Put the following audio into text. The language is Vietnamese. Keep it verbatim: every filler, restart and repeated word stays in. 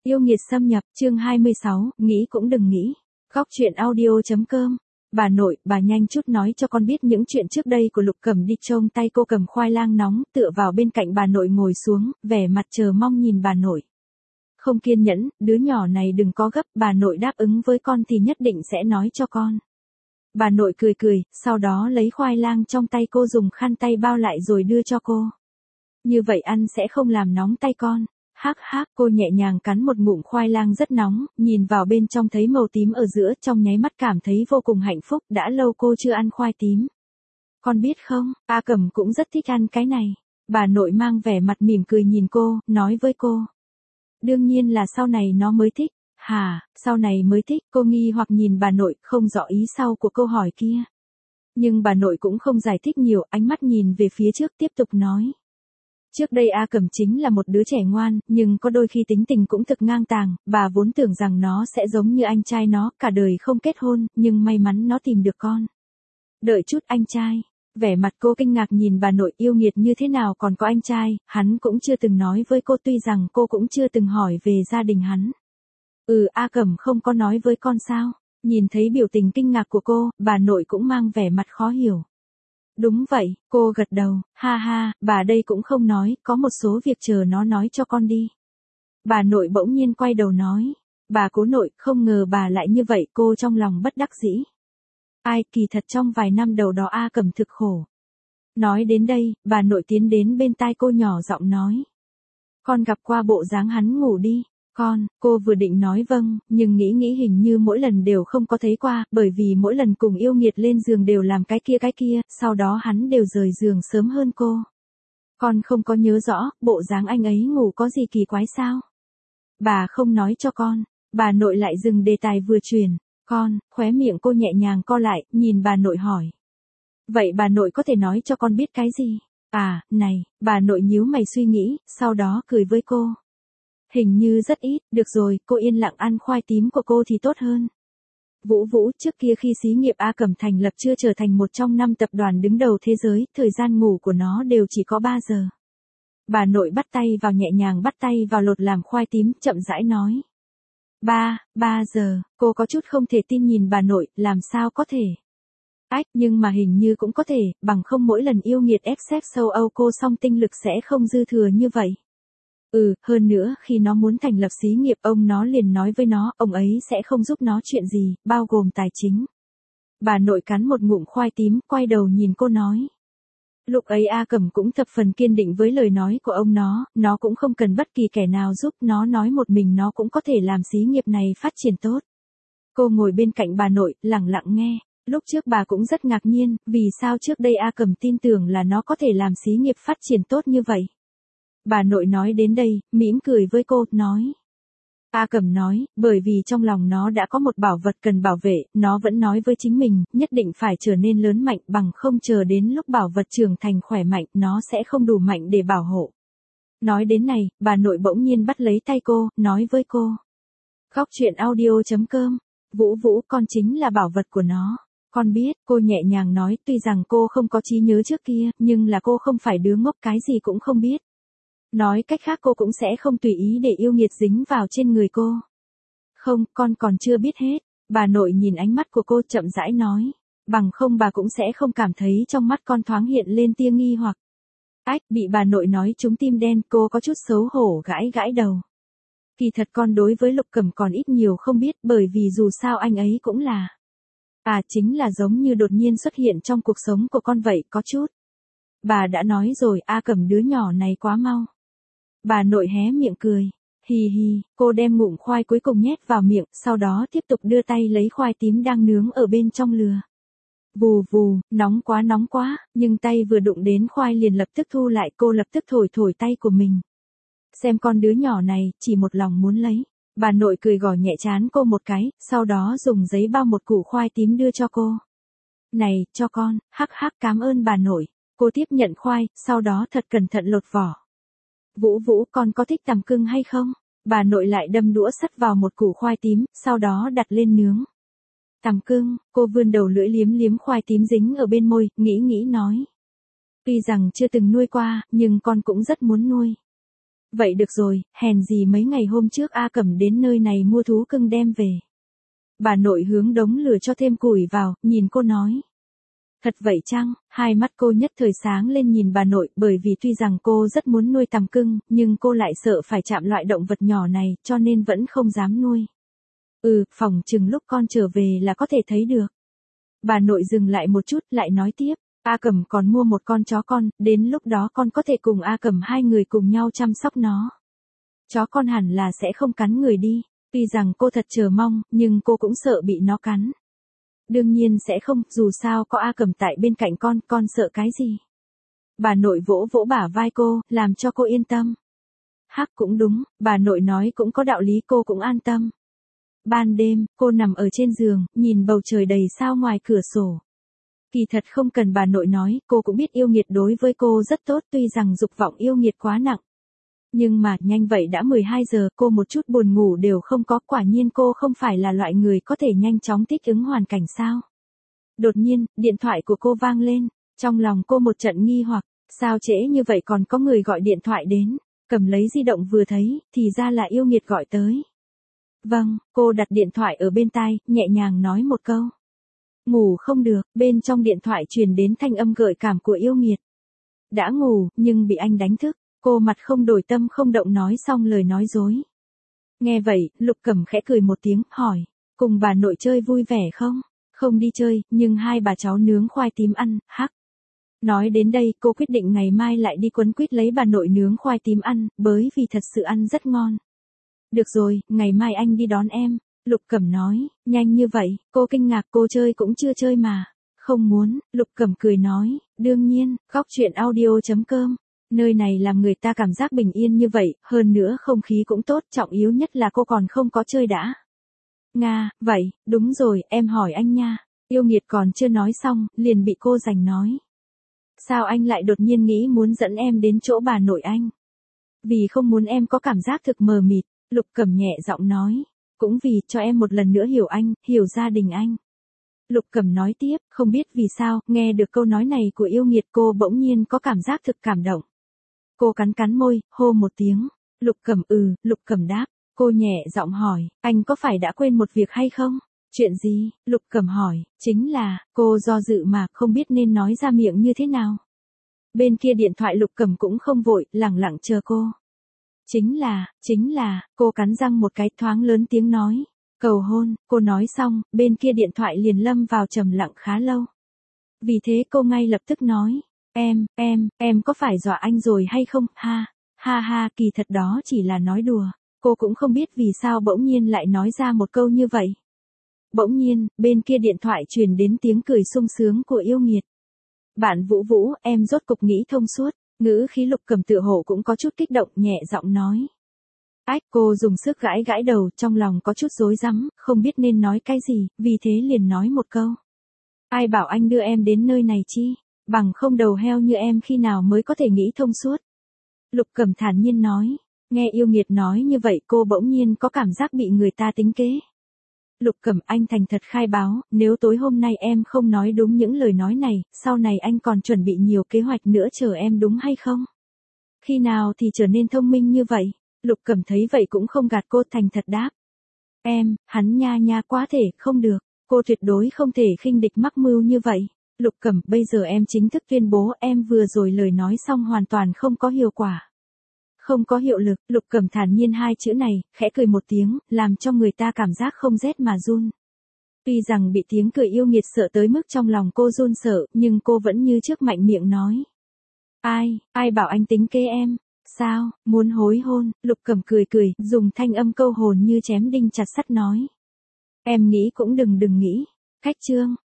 Yêu nghiệt xâm nhập, chương hai mươi sáu, nghĩ cũng đừng nghĩ. Góc truyện audio.com. Bà nội, bà nhanh chút nói cho con biết những chuyện trước đây của Lục Cẩm đi. Trông tay cô cầm khoai lang nóng, tựa vào bên cạnh bà nội ngồi xuống, vẻ mặt chờ mong nhìn bà nội. Không kiên nhẫn, đứa nhỏ này đừng có gấp, bà nội đáp ứng với con thì nhất định sẽ nói cho con. Bà nội cười cười, sau đó lấy khoai lang trong tay cô dùng khăn tay bao lại rồi đưa cho cô. Như vậy ăn sẽ không làm nóng tay con. Hắc hắc, cô nhẹ nhàng cắn một ngụm khoai lang rất nóng, nhìn vào bên trong thấy màu tím ở giữa, trong nháy mắt cảm thấy vô cùng hạnh phúc, đã lâu cô chưa ăn khoai tím. Con biết không, A Cẩm cũng rất thích ăn cái này. Bà nội mang vẻ mặt mỉm cười nhìn cô, nói với cô. Đương nhiên là sau này nó mới thích. Hả, sau này mới thích, cô nghi hoặc nhìn bà nội, không rõ ý sau của câu hỏi kia. Nhưng bà nội cũng không giải thích nhiều, ánh mắt nhìn về phía trước tiếp tục nói. Trước đây A Cẩm chính là một đứa trẻ ngoan, nhưng có đôi khi tính tình cũng thực ngang tàng, bà vốn tưởng rằng nó sẽ giống như anh trai nó, cả đời không kết hôn, nhưng may mắn nó tìm được con. Đợi chút anh trai, vẻ mặt cô kinh ngạc nhìn bà nội, yêu nghiệt như thế nào còn có anh trai, hắn cũng chưa từng nói với cô, tuy rằng cô cũng chưa từng hỏi về gia đình hắn. Ừ, A Cẩm không có nói với con sao? Nhìn thấy biểu tình kinh ngạc của cô, bà nội cũng mang vẻ mặt khó hiểu. Đúng vậy, cô gật đầu, ha ha, bà đây cũng không nói, có một số việc chờ nó nói cho con đi. Bà nội bỗng nhiên quay đầu nói, bà cố nội, không ngờ bà lại như vậy, cô trong lòng bất đắc dĩ. Ai, kỳ thật trong vài năm đầu đó A Cẩm thực khổ. Nói đến đây, bà nội tiến đến bên tai cô nhỏ giọng nói. Con gặp qua bộ dáng hắn ngủ đi. Con, cô vừa định nói vâng, nhưng nghĩ nghĩ hình như mỗi lần đều không có thấy qua, bởi vì mỗi lần cùng yêu nghiệt lên giường đều làm cái kia cái kia, sau đó hắn đều rời giường sớm hơn cô. Con không có nhớ rõ, bộ dáng anh ấy ngủ có gì kỳ quái sao? Bà không nói cho con, bà nội lại dừng đề tài vừa truyền, con, khóe miệng cô nhẹ nhàng co lại, nhìn bà nội hỏi. Vậy bà nội có thể nói cho con biết cái gì? À, này, bà nội nhíu mày suy nghĩ, sau đó cười với cô. Hình như rất ít, được rồi, cô yên lặng ăn khoai tím của cô thì tốt hơn. Vũ Vũ, trước kia khi xí nghiệp A Cẩm thành lập chưa trở thành một trong năm tập đoàn đứng đầu thế giới, thời gian ngủ của nó đều chỉ có ba giờ. Bà nội bắt tay vào nhẹ nhàng bắt tay vào lột làm khoai tím, chậm rãi nói. Ba, ba giờ, cô có chút không thể tin nhìn bà nội, làm sao có thể. Ách, nhưng mà hình như cũng có thể, bằng không mỗi lần yêu nghiệt ép xếp sâu Âu cô song tinh lực sẽ không dư thừa như vậy. Ừ, hơn nữa, khi nó muốn thành lập xí nghiệp ông nó liền nói với nó, ông ấy sẽ không giúp nó chuyện gì, bao gồm tài chính. Bà nội cắn một ngụm khoai tím, quay đầu nhìn cô nói. Lúc ấy A Cẩm cũng thập phần kiên định với lời nói của ông nó, nó cũng không cần bất kỳ kẻ nào giúp, nó nói một mình nó cũng có thể làm xí nghiệp này phát triển tốt. Cô ngồi bên cạnh bà nội, lặng lặng nghe. Lúc trước bà cũng rất ngạc nhiên, vì sao trước đây A Cẩm tin tưởng là nó có thể làm xí nghiệp phát triển tốt như vậy. Bà nội nói đến đây, mỉm cười với cô, nói. A Cẩm nói, bởi vì trong lòng nó đã có một bảo vật cần bảo vệ, nó vẫn nói với chính mình, nhất định phải trở nên lớn mạnh, bằng không chờ đến lúc bảo vật trưởng thành khỏe mạnh, nó sẽ không đủ mạnh để bảo hộ. Nói đến này, bà nội bỗng nhiên bắt lấy tay cô, nói với cô. Góc truyện audio.com. Vũ Vũ, con chính là bảo vật của nó. Con biết, cô nhẹ nhàng nói, tuy rằng cô không có trí nhớ trước kia, nhưng là cô không phải đứa ngốc cái gì cũng không biết. Nói cách khác cô cũng sẽ không tùy ý để yêu nghiệt dính vào trên người cô. Không, con còn chưa biết hết. Bà nội nhìn ánh mắt của cô chậm rãi nói. Bằng không bà cũng sẽ không cảm thấy trong mắt con thoáng hiện lên tia nghi hoặc. Ách, bị bà nội nói trúng tim đen, cô có chút xấu hổ gãi gãi đầu. Kỳ thật con đối với Lục Cẩm còn ít nhiều không biết, bởi vì dù sao anh ấy cũng là. À, chính là giống như đột nhiên xuất hiện trong cuộc sống của con vậy, có chút. Bà đã nói rồi, A Cẩm đứa nhỏ này quá mau. Bà nội hé miệng cười. Hì hì, cô đem ngụm khoai cuối cùng nhét vào miệng, sau đó tiếp tục đưa tay lấy khoai tím đang nướng ở bên trong lửa. Vù vù, nóng quá nóng quá, nhưng tay vừa đụng đến khoai liền lập tức thu lại, cô lập tức thổi thổi tay của mình. Xem con đứa nhỏ này, chỉ một lòng muốn lấy. Bà nội cười gõ nhẹ trán cô một cái, sau đó dùng giấy bao một củ khoai tím đưa cho cô. Này, cho con, hắc hắc cảm ơn bà nội. Cô tiếp nhận khoai, sau đó thật cẩn thận lột vỏ. Vũ Vũ, con có thích tằm cưng hay không? Bà nội lại đâm đũa sắt vào một củ khoai tím, sau đó đặt lên nướng. Tằm cưng, cô vươn đầu lưỡi liếm liếm khoai tím dính ở bên môi, nghĩ nghĩ nói. Tuy rằng chưa từng nuôi qua, nhưng con cũng rất muốn nuôi. Vậy được rồi, hèn gì mấy ngày hôm trước A Cẩm đến nơi này mua thú cưng đem về. Bà nội hướng đống lửa cho thêm củi vào, nhìn cô nói. Thật vậy chăng? Hai mắt cô nhất thời sáng lên nhìn bà nội, bởi vì tuy rằng cô rất muốn nuôi tằm cưng, nhưng cô lại sợ phải chạm loại động vật nhỏ này, cho nên vẫn không dám nuôi. Ừ, phỏng chừng lúc con trở về là có thể thấy được. Bà nội dừng lại một chút, lại nói tiếp. A Cẩm còn mua một con chó con, đến lúc đó con có thể cùng A Cẩm hai người cùng nhau chăm sóc nó. Chó con hẳn là sẽ không cắn người đi. Tuy rằng cô thật chờ mong, nhưng cô cũng sợ bị nó cắn. Đương nhiên sẽ không, dù sao có A Cẩm tại bên cạnh con, con sợ cái gì. Bà nội vỗ vỗ bả vai cô, làm cho cô yên tâm. Hắc cũng đúng, bà nội nói cũng có đạo lý, cô cũng an tâm. Ban đêm, cô nằm ở trên giường, nhìn bầu trời đầy sao ngoài cửa sổ. Kỳ thật không cần bà nội nói, cô cũng biết yêu nghiệt đối với cô rất tốt, tuy rằng dục vọng yêu nghiệt quá nặng. Nhưng mà, nhanh vậy đã mười hai giờ, cô một chút buồn ngủ đều không có, quả nhiên cô không phải là loại người có thể nhanh chóng thích ứng hoàn cảnh sao. Đột nhiên, điện thoại của cô vang lên, trong lòng cô một trận nghi hoặc, sao trễ như vậy còn có người gọi điện thoại đến, cầm lấy di động vừa thấy, thì ra là yêu nghiệt gọi tới. Vâng, cô đặt điện thoại ở bên tai, nhẹ nhàng nói một câu. Ngủ không được, bên trong điện thoại truyền đến thanh âm gợi cảm của yêu nghiệt. Đã ngủ, nhưng bị anh đánh thức, cô mặt không đổi tâm không động nói xong lời nói dối. Nghe vậy, Lục Cẩm khẽ cười một tiếng, hỏi, cùng bà nội chơi vui vẻ không? Không đi chơi, nhưng hai bà cháu nướng khoai tím ăn, hắc. Nói đến đây, cô quyết định ngày mai lại đi quấn quýt lấy bà nội nướng khoai tím ăn, bởi vì thật sự ăn rất ngon. Được rồi, ngày mai anh đi đón em. Lục Cẩm nói, nhanh như vậy, cô kinh ngạc, cô chơi cũng chưa chơi mà. Không muốn, Lục Cẩm cười nói, đương nhiên, góc chuyện audio chấm com. Nơi này làm người ta cảm giác bình yên như vậy, hơn nữa không khí cũng tốt, trọng yếu nhất là cô còn không có chơi đã. Nga, vậy, đúng rồi, em hỏi anh nha. Yêu nghiệt còn chưa nói xong, liền bị cô giành nói. Sao anh lại đột nhiên nghĩ muốn dẫn em đến chỗ bà nội anh? Vì không muốn em có cảm giác thực mờ mịt, Lục Cẩm nhẹ giọng nói. Cũng vì cho em một lần nữa hiểu anh, hiểu gia đình anh. Lục Cẩm nói tiếp, không biết vì sao, nghe được câu nói này của yêu nghiệt cô bỗng nhiên có cảm giác thực cảm động. Cô cắn cắn môi, hô một tiếng. Lục Cẩm ừ, Lục Cẩm đáp. Cô nhẹ giọng hỏi, anh có phải đã quên một việc hay không? Chuyện gì? Lục Cẩm hỏi, chính là, cô do dự mà không biết nên nói ra miệng như thế nào. Bên kia điện thoại Lục Cẩm cũng không vội, lẳng lặng chờ cô. Chính là, chính là, cô cắn răng một cái thoáng lớn tiếng nói. Cầu hôn, cô nói xong, bên kia điện thoại liền lâm vào trầm lặng khá lâu. Vì thế cô ngay lập tức nói. Em, em, em có phải dọa anh rồi hay không? Ha, ha ha, kỳ thật đó chỉ là nói đùa. Cô cũng không biết vì sao bỗng nhiên lại nói ra một câu như vậy. Bỗng nhiên, bên kia điện thoại truyền đến tiếng cười sung sướng của yêu nghiệt. Bạn Vũ Vũ, em rốt cục nghĩ thông suốt. Ngữ khí Lục Cẩm tựa hồ cũng có chút kích động, nhẹ giọng nói. Ách, cô dùng sức gãi gãi đầu, trong lòng có chút rối rắm, không biết nên nói cái gì, vì thế liền nói một câu. Ai bảo anh đưa em đến nơi này chi, bằng không đầu heo như em khi nào mới có thể nghĩ thông suốt. Lục Cẩm thản nhiên nói. Nghe yêu nghiệt nói như vậy cô bỗng nhiên có cảm giác bị người ta tính kế. Lục Cẩm, anh thành thật khai báo, nếu tối hôm nay em không nói đúng những lời nói này, sau này anh còn chuẩn bị nhiều kế hoạch nữa chờ em đúng hay không? Khi nào thì trở nên thông minh như vậy? Lục Cẩm thấy vậy cũng không gạt cô, thành thật đáp. Em, hắn nha nha quá thể, không được, cô tuyệt đối không thể khinh địch mắc mưu như vậy. Lục Cẩm, bây giờ em chính thức tuyên bố em vừa rồi lời nói xong hoàn toàn không có hiệu quả. Không có hiệu lực, Lục Cẩm thản nhiên hai chữ này, khẽ cười một tiếng, làm cho người ta cảm giác không rét mà run. Tuy rằng bị tiếng cười yêu nghiệt sợ tới mức trong lòng cô run sợ, nhưng cô vẫn như trước mạnh miệng nói. Ai, ai bảo anh tính kế em? Sao, muốn hối hôn? Lục Cẩm cười cười, dùng thanh âm câu hồn như chém đinh chặt sắt nói. Em nghĩ cũng đừng đừng nghĩ. Khách trương,